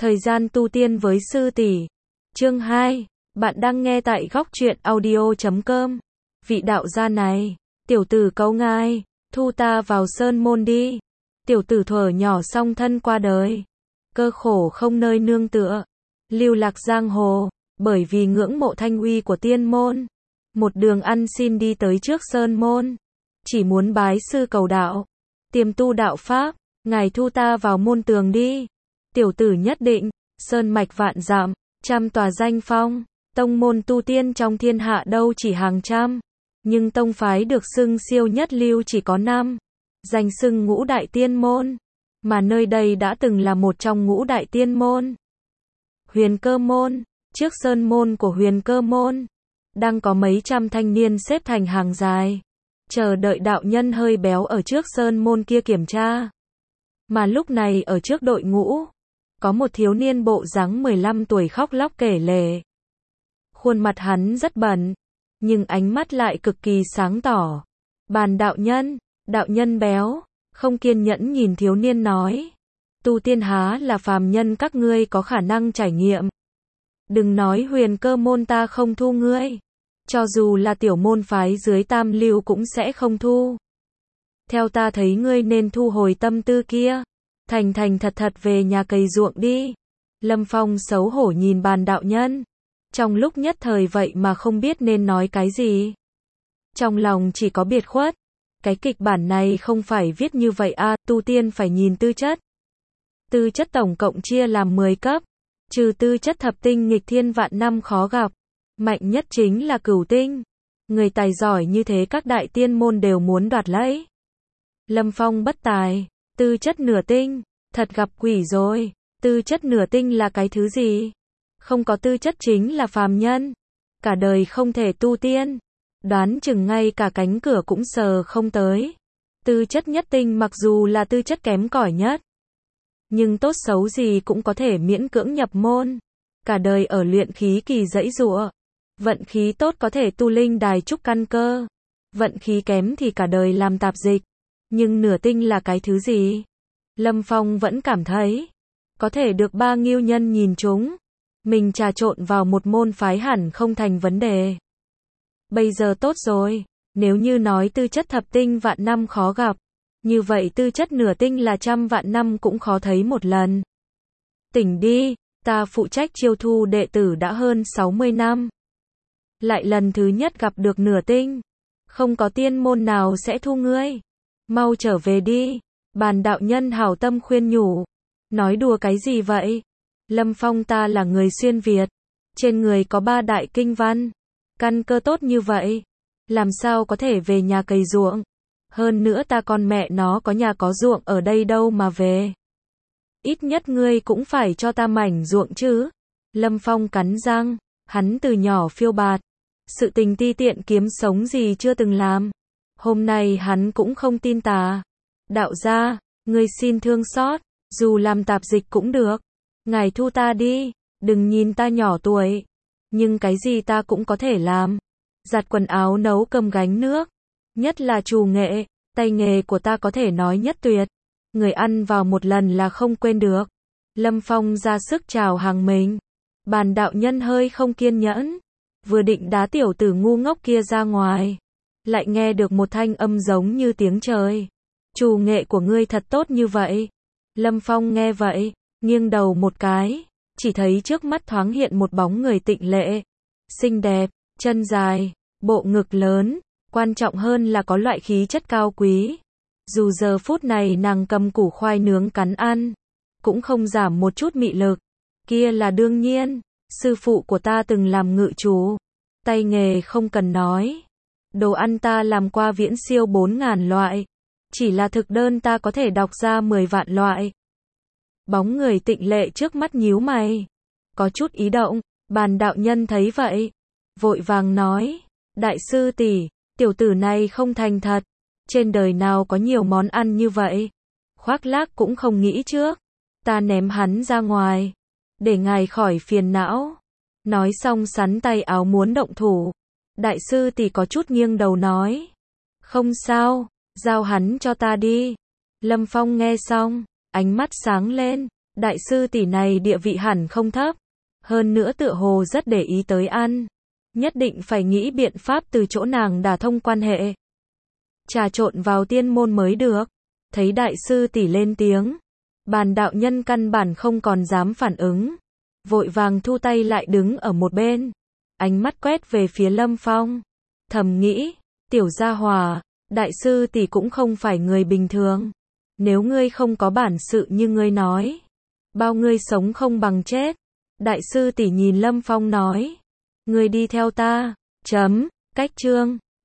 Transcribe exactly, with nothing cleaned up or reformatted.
Thời gian tu tiên với sư tỷ. Chương hai. Bạn đang nghe tại góc truyện audio chấm com. Vị đạo gia này, tiểu tử cấu ngai, thu ta vào sơn môn đi. Tiểu tử thuở nhỏ song thân qua đời, cơ khổ không nơi nương tựa, lưu lạc giang hồ, bởi vì ngưỡng mộ thanh uy của tiên môn, một đường ăn xin đi tới trước sơn môn, chỉ muốn bái sư cầu đạo, tiềm tu đạo pháp, ngài thu ta vào môn tường đi. Tiểu tử nhất định, sơn mạch vạn dặm, trăm tòa danh phong, tông môn tu tiên trong thiên hạ đâu chỉ hàng trăm, nhưng tông phái được xưng siêu nhất lưu chỉ có năm, danh xưng ngũ đại tiên môn, mà nơi đây đã từng là một trong ngũ đại tiên môn. Huyền Cơ môn, trước sơn môn của Huyền Cơ môn, đang có mấy trăm thanh niên xếp thành hàng dài, chờ đợi đạo nhân hơi béo ở trước sơn môn kia kiểm tra. Mà lúc này ở trước đội ngũ, có một thiếu niên bộ dáng mười lăm tuổi khóc lóc kể lể. Khuôn mặt hắn rất bẩn, nhưng ánh mắt lại cực kỳ sáng tỏ. Bàn đạo nhân, đạo nhân béo, không kiên nhẫn nhìn thiếu niên nói. Tu tiên há là phàm nhân các ngươi có khả năng trải nghiệm. Đừng nói Huyền Cơ môn ta không thu ngươi. Cho dù là tiểu môn phái dưới tam lưu cũng sẽ không thu. Theo ta thấy ngươi nên thu hồi tâm tư kia. Thành thành thật thật về nhà cày ruộng đi. Lâm Phong xấu hổ nhìn bàn đạo nhân. Trong lúc nhất thời vậy mà không biết nên nói cái gì. Trong lòng chỉ có biệt khuất. Cái kịch bản này không phải viết như vậy à, tu tiên phải nhìn tư chất. Tư chất tổng cộng chia làm mười cấp. Trừ tư chất thập tinh nghịch thiên vạn năm khó gặp. Mạnh nhất chính là cửu tinh. Người tài giỏi như thế các đại tiên môn đều muốn đoạt lấy. Lâm Phong bất tài. Tư chất nửa tinh, thật gặp quỷ rồi. Tư chất nửa tinh là cái thứ gì? Không có tư chất chính là phàm nhân. Cả đời không thể tu tiên. Đoán chừng ngay cả cánh cửa cũng sờ không tới. Tư chất nhất tinh mặc dù là tư chất kém cỏi nhất, nhưng tốt xấu gì cũng có thể miễn cưỡng nhập môn. Cả đời ở luyện khí kỳ giãy giụa. Vận khí tốt có thể tu linh đài trúc căn cơ. Vận khí kém thì cả đời làm tạp dịch. Nhưng nửa tinh là cái thứ gì? Lâm Phong vẫn cảm thấy, có thể được ba nghiêu nhân nhìn chúng. Mình trà trộn vào một môn phái hẳn không thành vấn đề. Bây giờ tốt rồi, nếu như nói tư chất thập tinh vạn năm khó gặp, như vậy tư chất nửa tinh là trăm vạn năm cũng khó thấy một lần. Tỉnh đi, ta phụ trách chiêu thu đệ tử đã hơn sáu mươi năm. Lại lần thứ nhất gặp được nửa tinh. Không có tiên môn nào sẽ thu ngươi. Mau trở về đi. Bàn đạo nhân hảo tâm khuyên nhủ. Nói đùa cái gì vậy? Lâm Phong ta là người xuyên Việt. Trên người có ba đại kinh văn. Căn cơ tốt như vậy. Làm sao có thể về nhà cày ruộng? Hơn nữa ta con mẹ nó có nhà có ruộng ở đây đâu mà về. Ít nhất ngươi cũng phải cho ta mảnh ruộng chứ. Lâm Phong cắn răng. Hắn từ nhỏ phiêu bạt. Sự tình ti tiện kiếm sống gì chưa từng làm. Hôm nay hắn cũng không tin tà. Đạo gia, ngươi xin thương xót, dù làm tạp dịch cũng được. Ngài thu ta đi, đừng nhìn ta nhỏ tuổi. Nhưng cái gì ta cũng có thể làm. Giặt quần áo nấu cơm gánh nước. Nhất là trù nghệ, tay nghề của ta có thể nói nhất tuyệt. Người ăn vào một lần là không quên được. Lâm Phong ra sức chào hàng mình. Bàn đạo nhân hơi không kiên nhẫn. Vừa định đá tiểu tử ngu ngốc kia ra ngoài. Lại nghe được một thanh âm giống như tiếng trời. Trù nghệ của ngươi thật tốt như vậy. Lâm Phong nghe vậy, nghiêng đầu một cái, chỉ thấy trước mắt thoáng hiện một bóng người tịnh lệ, xinh đẹp, chân dài, bộ ngực lớn, quan trọng hơn là có loại khí chất cao quý. Dù giờ phút này nàng cầm củ khoai nướng cắn ăn, cũng không giảm một chút mị lực. Kia là đương nhiên, sư phụ của ta từng làm ngự chủ, tay nghề không cần nói. Đồ ăn ta làm qua viễn siêu bốn ngàn loại. Chỉ là thực đơn ta có thể đọc ra mười vạn loại. Bóng người tịnh lệ trước mắt nhíu mày. Có chút ý động, bàn đạo nhân thấy vậy. Vội vàng nói. Đại sư tỷ, tiểu tử này không thành thật. Trên đời nào có nhiều món ăn như vậy. Khoác lác cũng không nghĩ trước. Ta ném hắn ra ngoài. Để ngài khỏi phiền não. Nói xong sắn tay áo muốn động thủ. Đại sư tỷ có chút nghiêng đầu nói. Không sao, giao hắn cho ta đi. Lâm Phong nghe xong, ánh mắt sáng lên, Đại sư tỷ này địa vị hẳn không thấp. Hơn nữa tựa hồ rất để ý tới ăn. Nhất định phải nghĩ biện pháp từ chỗ nàng đả thông quan hệ. Trà trộn vào tiên môn mới được. Thấy đại sư tỷ lên tiếng. Bàn đạo nhân căn bản không còn dám phản ứng. Vội vàng thu tay lại đứng ở một bên. Ánh mắt quét về phía Lâm Phong. Thầm nghĩ, tiểu gia hòa, đại sư tỷ cũng không phải người bình thường. Nếu ngươi không có bản sự như ngươi nói, bao ngươi sống không bằng chết. Đại sư tỷ nhìn Lâm Phong nói, ngươi đi theo ta, chấm, cách chương.